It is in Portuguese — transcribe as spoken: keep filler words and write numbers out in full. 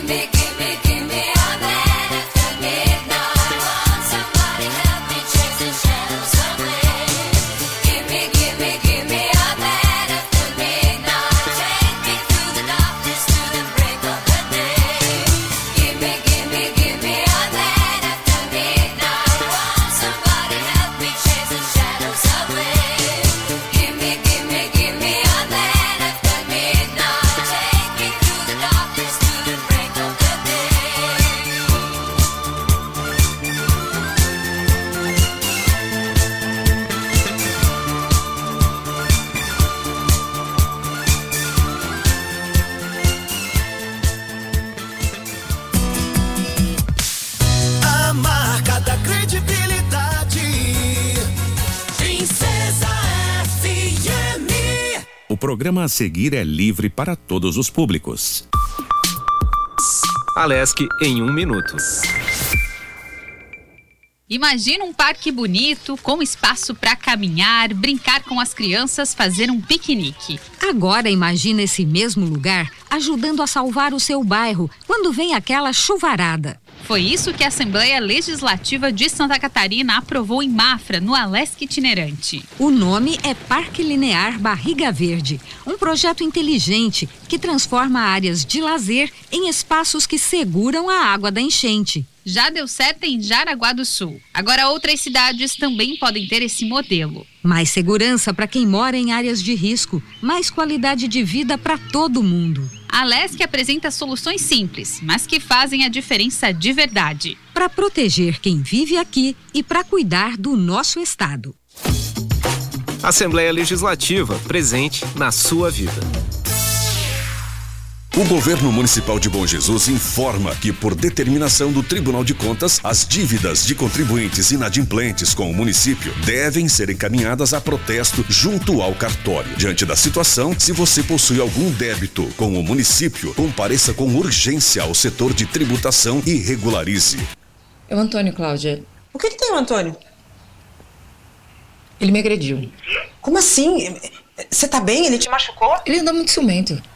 O programa a seguir é livre para todos os públicos. Alesc em um minuto. Imagina um parque bonito, com espaço para caminhar, brincar com as crianças, fazer um piquenique. Agora imagina esse mesmo lugar ajudando a salvar o seu bairro quando vem aquela chuvarada. Foi isso que a Assembleia Legislativa de Santa Catarina aprovou em Mafra, no Alesc itinerante. O nome é Parque Linear Barriga Verde, um projeto inteligente que transforma áreas de lazer em espaços que seguram a água da enchente. Já deu certo em Jaraguá do Sul. Agora outras cidades também podem ter esse modelo. Mais segurança para quem mora em áreas de risco, mais qualidade de vida para todo mundo. A Alesc apresenta soluções simples, mas que fazem a diferença de verdade. Para proteger quem vive aqui e para cuidar do nosso estado. Assembleia Legislativa, presente na sua vida. O governo municipal de Bom Jesus informa que, por determinação do Tribunal de Contas, as dívidas de contribuintes inadimplentes com o município devem ser encaminhadas a protesto junto ao cartório. Diante da situação, se você possui algum débito com o município, compareça com urgência ao setor de tributação e regularize. É o Antônio, Cláudia. O que que tem o Antônio? Ele me agrediu. Como assim? Você tá bem? Ele te machucou? Ele anda muito ciumento.